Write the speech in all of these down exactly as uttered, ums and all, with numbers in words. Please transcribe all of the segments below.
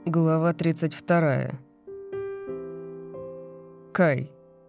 Глава тридцать вторая. Кай.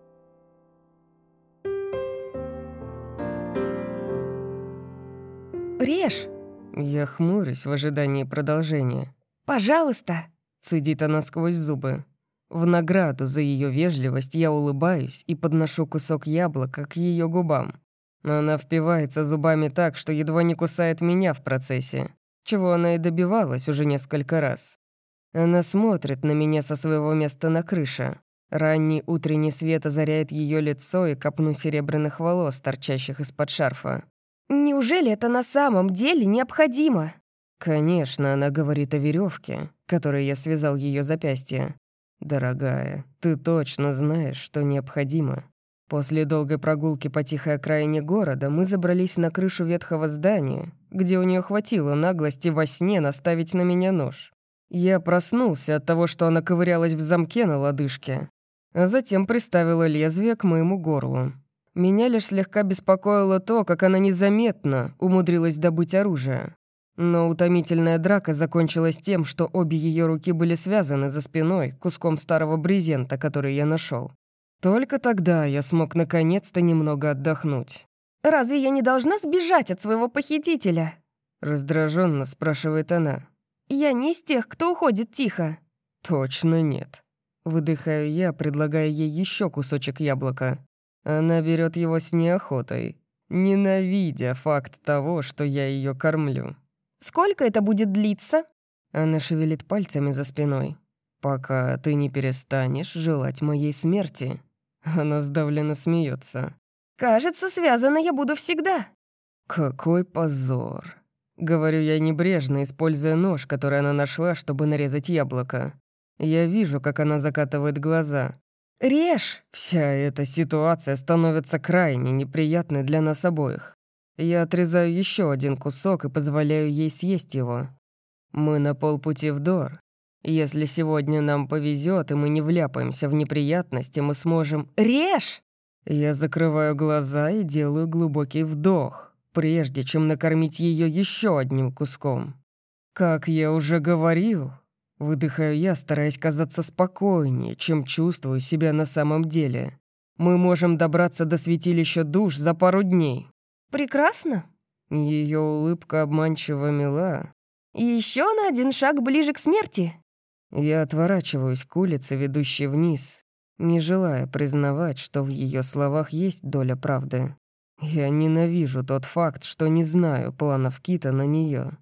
Режь. Я хмурюсь в ожидании продолжения. Пожалуйста. Цедит она сквозь зубы. В награду за ее вежливость я улыбаюсь и подношу кусок яблока к ее губам. Она впивается зубами так, что едва не кусает меня в процессе, чего она и добивалась уже несколько раз. Она смотрит на меня со своего места на крыше. Ранний утренний свет озаряет ее лицо и копну серебряных волос, торчащих из-под шарфа. Неужели это на самом деле необходимо? Конечно, она говорит о веревке, которой я связал ее запястье. Дорогая, ты точно знаешь, что необходимо. После долгой прогулки по тихой окраине города мы забрались на крышу ветхого здания, где у нее хватило наглости во сне наставить на меня нож. Я проснулся от того, что она ковырялась в замке на лодыжке, а затем приставила лезвие к моему горлу. Меня лишь слегка беспокоило то, как она незаметно умудрилась добыть оружие. Но утомительная драка закончилась тем, что обе ее руки были связаны за спиной куском старого брезента, который я нашел. Только тогда я смог наконец-то немного отдохнуть. «Разве я не должна сбежать от своего похитителя?» Раздраженно спрашивает она. «Я не из тех, кто уходит тихо». «Точно нет». Выдыхаю я, предлагая ей еще кусочек яблока. Она берет его с неохотой, ненавидя факт того, что я ее кормлю. «Сколько это будет длиться?» Она шевелит пальцами за спиной. «Пока ты не перестанешь желать моей смерти». Она сдавленно смеется. «Кажется, связана я буду всегда». «Какой позор!» Говорю я небрежно, используя нож, который она нашла, чтобы нарезать яблоко. Я вижу, как она закатывает глаза. «Режь!» Вся эта ситуация становится крайне неприятной для нас обоих. Я отрезаю еще один кусок и позволяю ей съесть его. Мы на полпути в Дор. Если сегодня нам повезет и мы не вляпаемся в неприятности, мы сможем... «Режь!» Я закрываю глаза и делаю глубокий вдох, прежде чем накормить ее еще одним куском. Как я уже говорил, выдыхаю я, стараясь казаться спокойнее, чем чувствую себя на самом деле. Мы можем добраться до святилища душ за пару дней. «Прекрасно». Ее улыбка обманчиво мила. «И еще на один шаг ближе к смерти». Я отворачиваюсь к улице, ведущей вниз, не желая признавать, что в ее словах есть доля правды. Я ненавижу тот факт, что не знаю планов Кита на нее.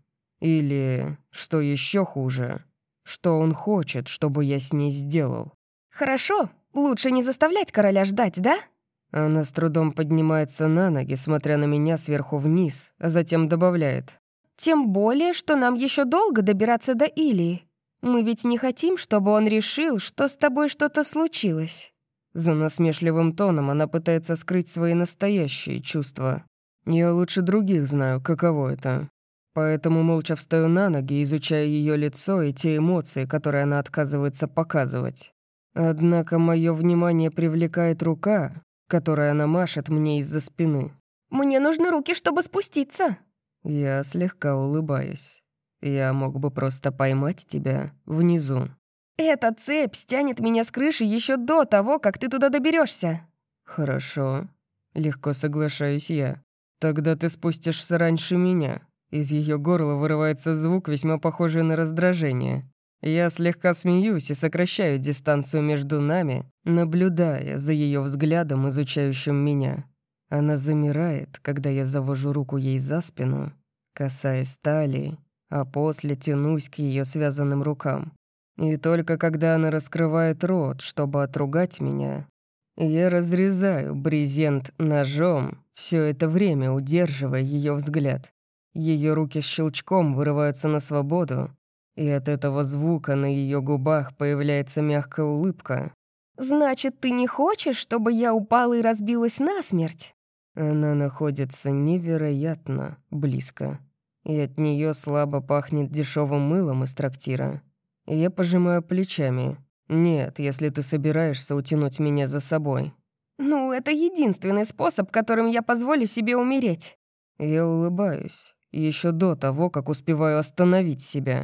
Или, что еще хуже, что он хочет, чтобы я с ней сделал. «Хорошо, лучше не заставлять короля ждать, да?» Она с трудом поднимается на ноги, смотря на меня сверху вниз, а затем добавляет. «Тем более, что нам еще долго добираться до Илии. Мы ведь не хотим, чтобы он решил, что с тобой что-то случилось». За насмешливым тоном она пытается скрыть свои настоящие чувства. Я лучше других знаю, каково это. Поэтому молча встаю на ноги, изучая ее лицо и те эмоции, которые она отказывается показывать. Однако мое внимание привлекает рука, которой она машет мне из-за спины. «Мне нужны руки, чтобы спуститься». Я слегка улыбаюсь. Я мог бы просто поймать тебя внизу. «Эта цепь стянет меня с крыши еще до того, как ты туда доберешься. «Хорошо», — легко соглашаюсь я. «Тогда ты спустишься раньше меня». Из ее горла вырывается звук, весьма похожий на раздражение. Я слегка смеюсь и сокращаю дистанцию между нами, наблюдая за ее взглядом, изучающим меня. Она замирает, когда я завожу руку ей за спину, касаясь талии, а после тянусь к ее связанным рукам. И только когда она раскрывает рот, чтобы отругать меня, я разрезаю брезент ножом, все это время удерживая ее взгляд. Ее руки с щелчком вырываются на свободу, и от этого звука на ее губах появляется мягкая улыбка. «Значит, ты не хочешь, чтобы я упала и разбилась насмерть?» Она находится невероятно близко, и от нее слабо пахнет дешевым мылом из трактира. Я пожимаю плечами. «Нет, если ты собираешься утянуть меня за собой». «Ну, это единственный способ, которым я позволю себе умереть». Я улыбаюсь, еще до того, как успеваю остановить себя.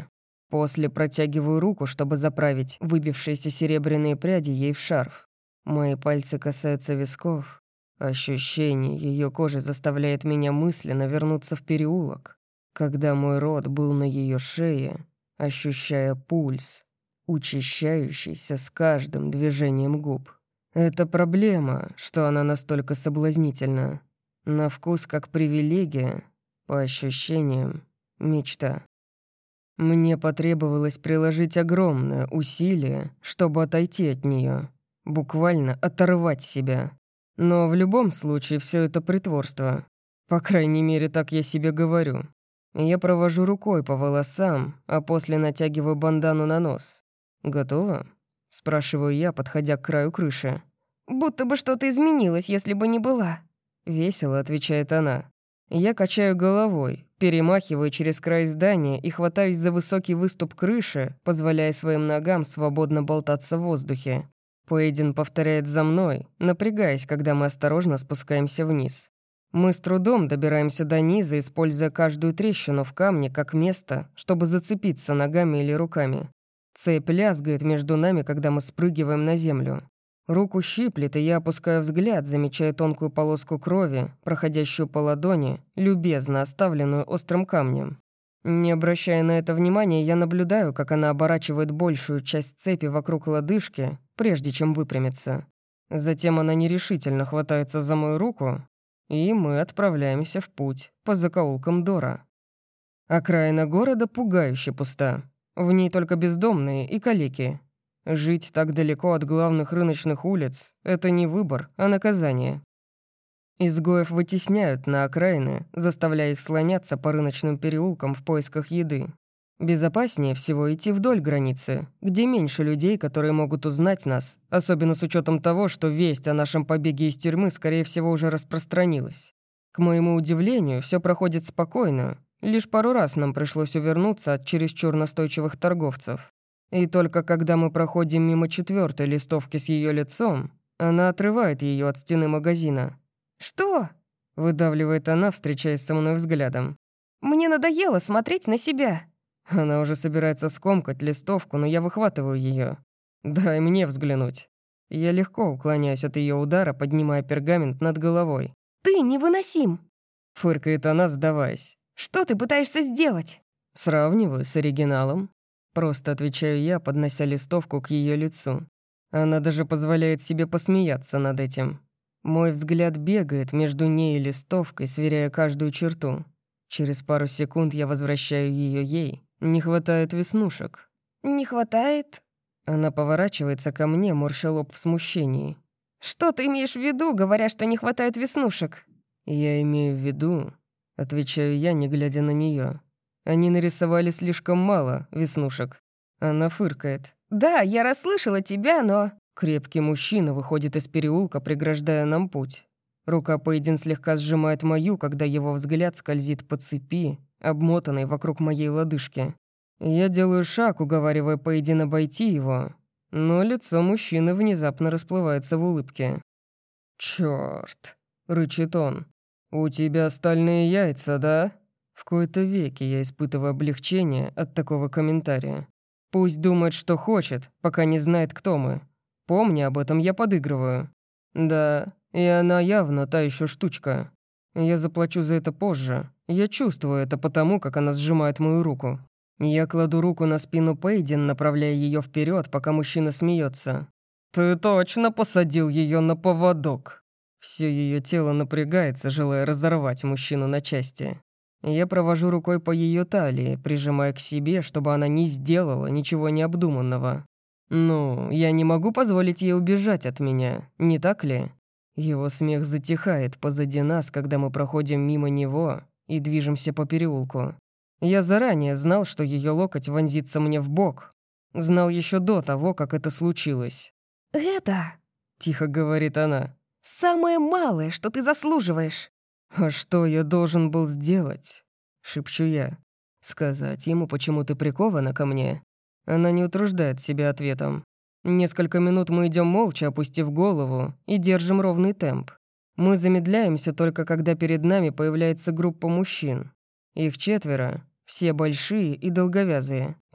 После протягиваю руку, чтобы заправить выбившиеся серебряные пряди ей в шарф. Мои пальцы касаются висков. Ощущение ее кожи заставляет меня мысленно вернуться в переулок, когда мой рот был на ее шее, ощущая пульс, учащающийся с каждым движением губ. Это проблема, что она настолько соблазнительна. На вкус как привилегия, по ощущениям мечта. Мне потребовалось приложить огромное усилие, чтобы отойти от нее, буквально оторвать себя. Но в любом случае все это притворство. По крайней мере, так я себе говорю. Я провожу рукой по волосам, а после натягиваю бандану на нос. «Готово?» — спрашиваю я, подходя к краю крыши. «Будто бы что-то изменилось, если бы не была». Весело отвечает она. Я качаю головой, перемахиваю через край здания и хватаюсь за высокий выступ крыши, позволяя своим ногам свободно болтаться в воздухе. Пейден повторяет за мной, напрягаясь, когда мы осторожно спускаемся вниз. Мы с трудом добираемся до низа, используя каждую трещину в камне как место, чтобы зацепиться ногами или руками. Цепь лязгает между нами, когда мы спрыгиваем на землю. Руку щиплет, и я опускаю взгляд, замечая тонкую полоску крови, проходящую по ладони, любезно оставленную острым камнем. Не обращая на это внимания, я наблюдаю, как она оборачивает большую часть цепи вокруг лодыжки, прежде чем выпрямиться. Затем она нерешительно хватается за мою руку, и мы отправляемся в путь по закоулкам Дора. Окраина города пугающе пуста. В ней только бездомные и калеки. Жить так далеко от главных рыночных улиц — это не выбор, а наказание. Изгоев вытесняют на окраины, заставляя их слоняться по рыночным переулкам в поисках еды. Безопаснее всего идти вдоль границы, где меньше людей, которые могут узнать нас, особенно с учетом того, что весть о нашем побеге из тюрьмы, скорее всего, уже распространилась. К моему удивлению, все проходит спокойно. Лишь пару раз нам пришлось увернуться от чересчур настойчивых торговцев. И только когда мы проходим мимо четвертой листовки с ее лицом, она отрывает ее от стены магазина. «Что?» — выдавливает она, встречаясь со мной взглядом. «Мне надоело смотреть на себя». Она уже собирается скомкать листовку, но я выхватываю ее. «Дай мне взглянуть». Я легко уклоняюсь от ее удара, поднимая пергамент над головой. «Ты невыносим!» — фыркает она, сдаваясь. «Что ты пытаешься сделать?» «Сравниваю с оригиналом». Просто отвечаю я, поднося листовку к ее лицу. Она даже позволяет себе посмеяться над этим. Мой взгляд бегает между ней и листовкой, сверяя каждую черту. Через пару секунд я возвращаю ее ей. Не хватает веснушек. «Не хватает?» Она поворачивается ко мне, морща лоб в смущении. «Что ты имеешь в виду, говоря, что не хватает веснушек?» «Я имею в виду», — отвечаю я, не глядя на нее. «Они нарисовали слишком мало веснушек». Она фыркает. «Да, я расслышала тебя, но...» Крепкий мужчина выходит из переулка, преграждая нам путь. Рука Пейден слегка сжимает мою, когда его взгляд скользит по цепи, обмотанной вокруг моей лодыжки. Я делаю шаг, уговаривая Пейден обойти его, но лицо мужчины внезапно расплывается в улыбке. «Чёрт!» — рычит он. «У тебя стальные яйца, да?» В кои-то веки я испытываю облегчение от такого комментария. Пусть думает, что хочет, пока не знает, кто мы. Помни об этом, я подыгрываю. Да, и она явно та еще штучка. Я заплачу за это позже. Я чувствую это потому, как она сжимает мою руку. Я кладу руку на спину Пейден, направляя ее вперед, пока мужчина смеется. «Ты точно посадил ее на поводок?» Все ее тело напрягается, желая разорвать мужчину на части. Я провожу рукой по ее талии, прижимая к себе, чтобы она не сделала ничего необдуманного. Ну, я не могу позволить ей убежать от меня, не так ли? Его смех затихает позади нас, когда мы проходим мимо него и движемся по переулку. Я заранее знал, что ее локоть вонзится мне в бок. Знал еще до того, как это случилось. «Это...» — тихо говорит она. «Самое малое, что ты заслуживаешь». «А что я должен был сделать?» — шепчу я. «Сказать ему, почему ты прикована ко мне?» Она не утруждает себя ответом. Несколько минут мы идем молча, опустив голову, и держим ровный темп. Мы замедляемся только когда перед нами появляется группа мужчин. Их четверо, все большие и долговязые.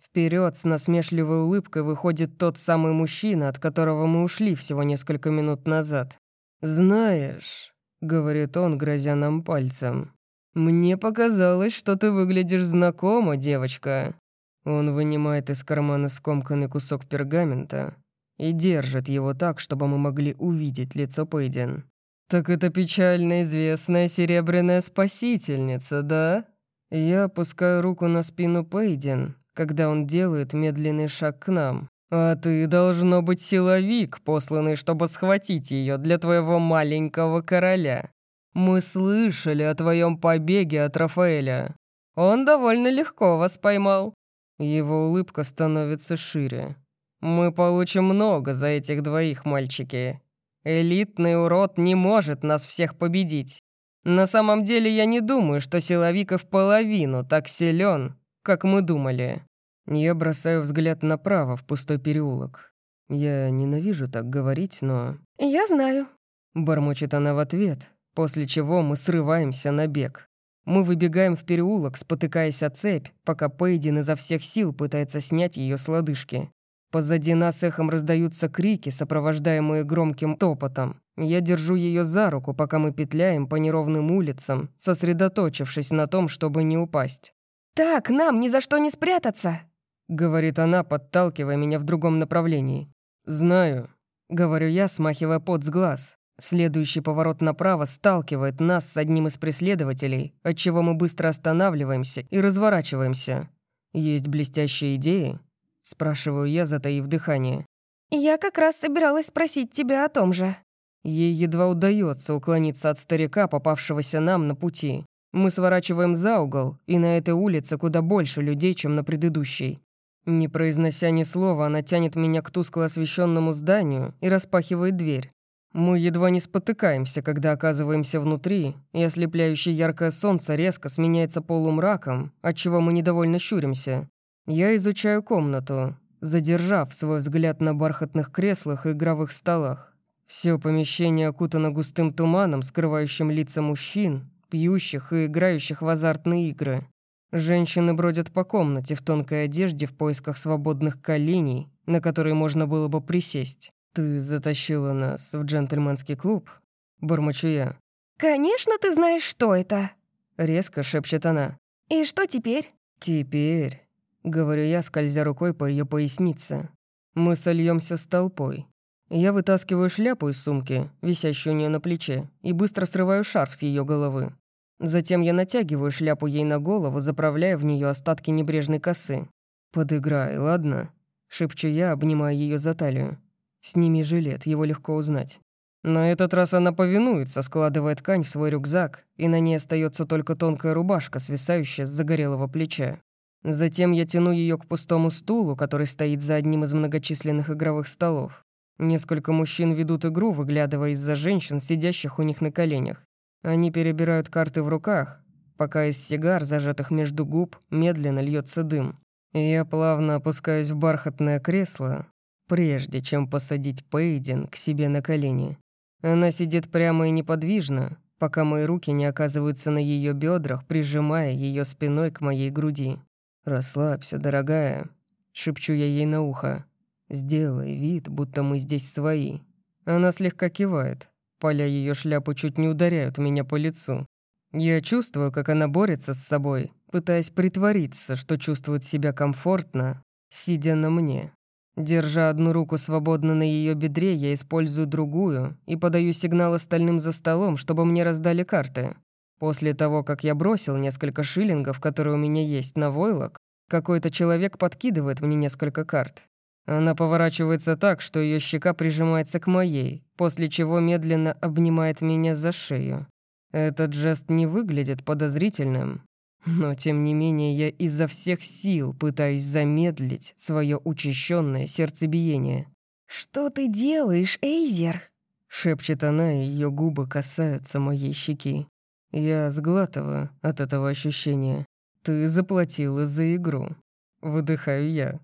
Вперед с насмешливой улыбкой выходит тот самый мужчина, от которого мы ушли всего несколько минут назад. «Знаешь», — говорит он, грозя нам пальцем, «мне показалось, что ты выглядишь знакомо, девочка». Он вынимает из кармана скомканный кусок пергамента и держит его так, чтобы мы могли увидеть лицо Пейден. «Так это печально известная серебряная спасительница, да?» Я опускаю руку на спину Пейден, когда он делает медленный шаг к нам. «А ты, должно быть, силовик, посланный, чтобы схватить ее для твоего маленького короля. Мы слышали о твоем побеге от Рафаэля. Он довольно легко вас поймал». Его улыбка становится шире. «Мы получим много за этих двоих, мальчики. Элитный урод не может нас всех победить. На самом деле я не думаю, что силовик и в половину так силен, как мы думали». Я бросаю взгляд направо, в пустой переулок. Я ненавижу так говорить, но... «Я знаю», — бормочет она в ответ, после чего мы срываемся на бег. Мы выбегаем в переулок, спотыкаясь о цепь, пока Пейден изо всех сил пытается снять ее с лодыжки. Позади нас эхом раздаются крики, сопровождаемые громким топотом. Я держу ее за руку, пока мы петляем по неровным улицам, сосредоточившись на том, чтобы не упасть. «Так, нам ни за что не спрятаться», — говорит она, подталкивая меня в другом направлении. «Знаю», — говорю я, смахивая пот с глаз. Следующий поворот направо сталкивает нас с одним из преследователей, отчего мы быстро останавливаемся и разворачиваемся. «Есть блестящие идеи?» — спрашиваю я, затаив дыхание. «Я как раз собиралась спросить тебя о том же». Ей едва удается уклониться от старика, попавшегося нам на пути. Мы сворачиваем за угол, и на этой улице куда больше людей, чем на предыдущей. Не произнося ни слова, она тянет меня к тускло освещенному зданию и распахивает дверь. Мы едва не спотыкаемся, когда оказываемся внутри, и ослепляющее яркое солнце резко сменяется полумраком, отчего мы недовольно щуримся. Я изучаю комнату, задержав свой взгляд на бархатных креслах и игровых столах. Все помещение окутано густым туманом, скрывающим лица мужчин, пьющих и играющих в азартные игры. Женщины бродят по комнате в тонкой одежде в поисках свободных коленей, на которые можно было бы присесть. «Ты затащила нас в джентльменский клуб?» — бормочу я. «Конечно, ты знаешь, что это», — резко шепчет она. «И что теперь?» «Теперь», — говорю я, скользя рукой по ее пояснице. Мы сольемся с толпой. Я вытаскиваю шляпу из сумки, висящую у нее на плече, и быстро срываю шарф с ее головы. Затем я натягиваю шляпу ей на голову, заправляя в нее остатки небрежной косы. «Подыграй, ладно?» — шепчу я, обнимая ее за талию. «Сними жилет, его легко узнать». На этот раз она повинуется, складывая ткань в свой рюкзак, и на ней остается только тонкая рубашка, свисающая с загорелого плеча. Затем я тяну ее к пустому стулу, который стоит за одним из многочисленных игровых столов. Несколько мужчин ведут игру, выглядывая из-за женщин, сидящих у них на коленях. Они перебирают карты в руках, пока из сигар, зажатых между губ, медленно льется дым. Я плавно опускаюсь в бархатное кресло, прежде чем посадить Пейден к себе на колени. Она сидит прямо и неподвижно, пока мои руки не оказываются на ее бедрах, прижимая ее спиной к моей груди. «Расслабься, дорогая», — шепчу я ей на ухо. «Сделай вид, будто мы здесь свои». Она слегка кивает. Поля ее шляпы чуть не ударяют меня по лицу. Я чувствую, как она борется с собой, пытаясь притвориться, что чувствует себя комфортно, сидя на мне. Держа одну руку свободно на ее бедре, я использую другую и подаю сигнал остальным за столом, чтобы мне раздали карты. После того, как я бросил несколько шиллингов, которые у меня есть, на войлок, какой-то человек подкидывает мне несколько карт. Она поворачивается так, что ее щека прижимается к моей, после чего медленно обнимает меня за шею. Этот жест не выглядит подозрительным, но тем не менее я изо всех сил пытаюсь замедлить свое учащенное сердцебиение. «Что ты делаешь, Эйзер?» — шепчет она, и ее губы касаются моей щеки. Я сглатываю от этого ощущения. «Ты заплатила за игру». Выдыхаю я.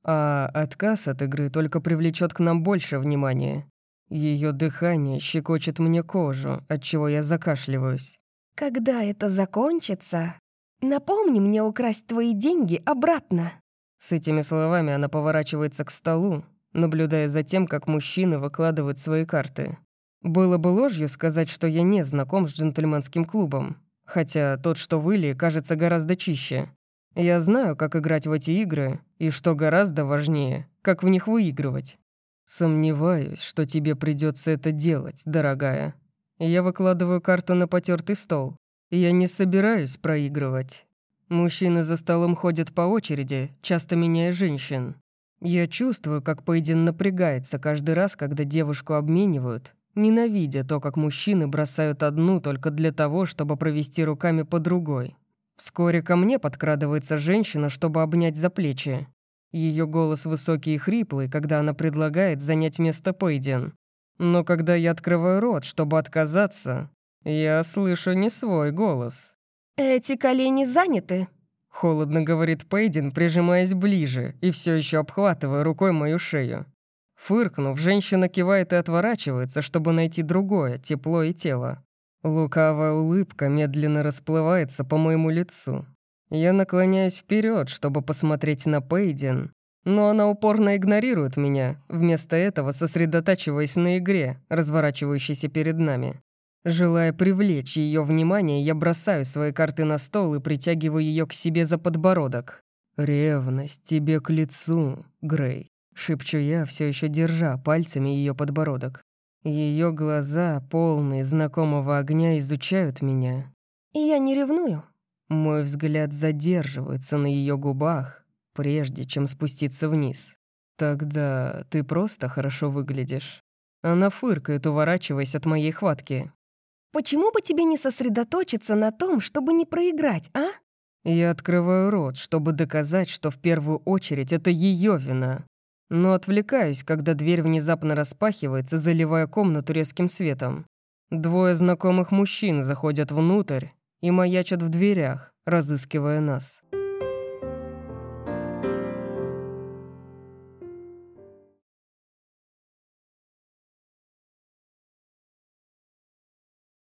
А отказ от игры только привлечет к нам больше внимания. Ее дыхание щекочет мне кожу, отчего я закашливаюсь. «Когда это закончится, напомни мне украсть твои деньги обратно». С этими словами она поворачивается к столу, наблюдая за тем, как мужчины выкладывают свои карты. Было бы ложью сказать, что я не знаком с джентльменским клубом, хотя тот, что в Илии, кажется гораздо чище. Я знаю, как играть в эти игры, и, что гораздо важнее, как в них выигрывать. Сомневаюсь, что тебе придется это делать, дорогая. Я выкладываю карту на потертый стол. Я не собираюсь проигрывать. Мужчины за столом ходят по очереди, часто меняя женщин. Я чувствую, как Пейден напрягается каждый раз, когда девушку обменивают, ненавидя то, как мужчины бросают одну только для того, чтобы провести руками по другой. Вскоре ко мне подкрадывается женщина, чтобы обнять за плечи. Ее голос высокий и хриплый, когда она предлагает занять место Пейден. Но когда я открываю рот, чтобы отказаться, я слышу не свой голос. «Эти колени заняты», — холодно говорит Пейден, прижимаясь ближе и все еще обхватывая рукой мою шею. Фыркнув, женщина кивает и отворачивается, чтобы найти другое, тепло и тело. Лукавая улыбка медленно расплывается по моему лицу. Я наклоняюсь вперед, чтобы посмотреть на Пейден, но она упорно игнорирует меня, вместо этого сосредотачиваясь на игре, разворачивающейся перед нами. Желая привлечь ее внимание, я бросаю свои карты на стол и притягиваю ее к себе за подбородок. «Ревность тебе к лицу, Грей», — шепчу я, все еще держа пальцами ее подбородок. Ее глаза, полные знакомого огня, изучают меня. «И я не ревную». Мой взгляд задерживается на ее губах, прежде чем спуститься вниз. «Тогда ты просто хорошо выглядишь». Она фыркает, уворачиваясь от моей хватки. «Почему бы тебе не сосредоточиться на том, чтобы не проиграть, а?» Я открываю рот, чтобы доказать, что в первую очередь это ее вина. Но отвлекаюсь, когда дверь внезапно распахивается, заливая комнату резким светом. Двое знакомых мужчин заходят внутрь и маячат в дверях, разыскивая нас.